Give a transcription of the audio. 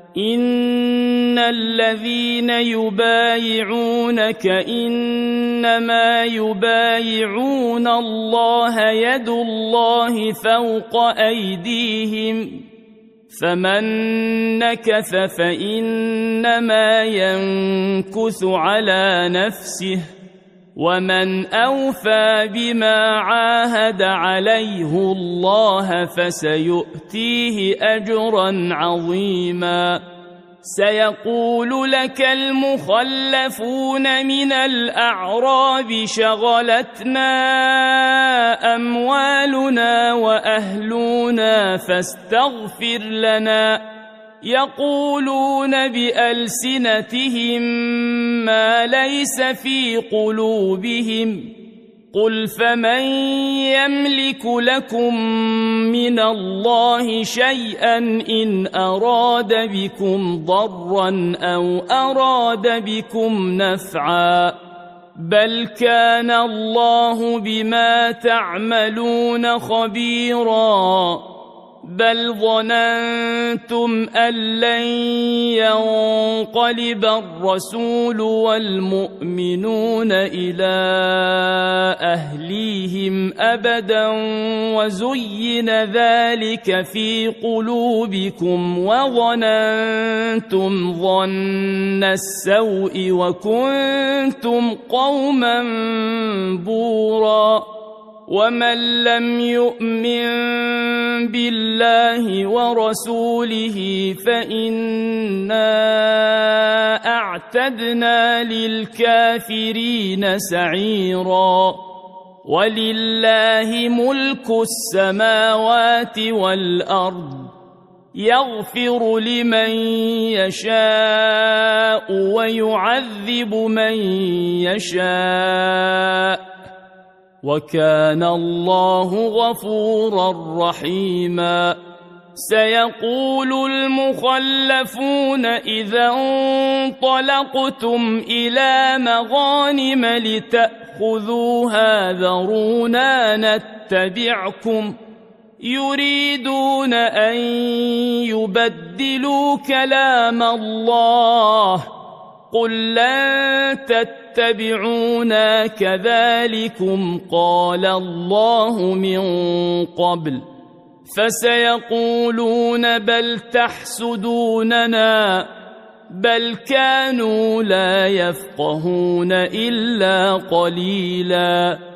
إن الذين يبايعونك إنما يبايعون الله يد الله فوق أيديهم فمن نكث فإنما ينكث على نفسه ومن أوفى بما عاهد عليه الله فسيؤتيه أجرا عظيما سيقول لك المخلفون من الأعراب شغلتنا أموالنا وأهلنا فاستغفر لنا يقولون بألسنتهم ما ليس في قلوبهم قل فمن يملك لكم من الله شيئا إن أراد بكم ضرا أو أراد بكم نفعا بل كان الله بما تعملون خبيرا بل ظننتم أن لن ينقلب الرسول والمؤمنون إلى أهليهم أبدا وزين ذلك في قلوبكم وظننتم ظن السوء وكنتم قوما بورا ومن لم يؤمن بالله ورسوله فإنا أعتدنا للكافرين سعيرا ولله ملك السماوات والأرض يغفر لمن يشاء ويعذب من يشاء وكان الله غفورا رحيما سيقول المخلفون إذا انطلقتم إلى مغانم لتأخذوها ذرونا نتبعكم يريدون أن يبدلوا كلام الله قل لن تتبعونا كذلكم قال الله من قبل فسيقولون بل تحسدوننا بل كانوا لا يفقهون إلا قليلاً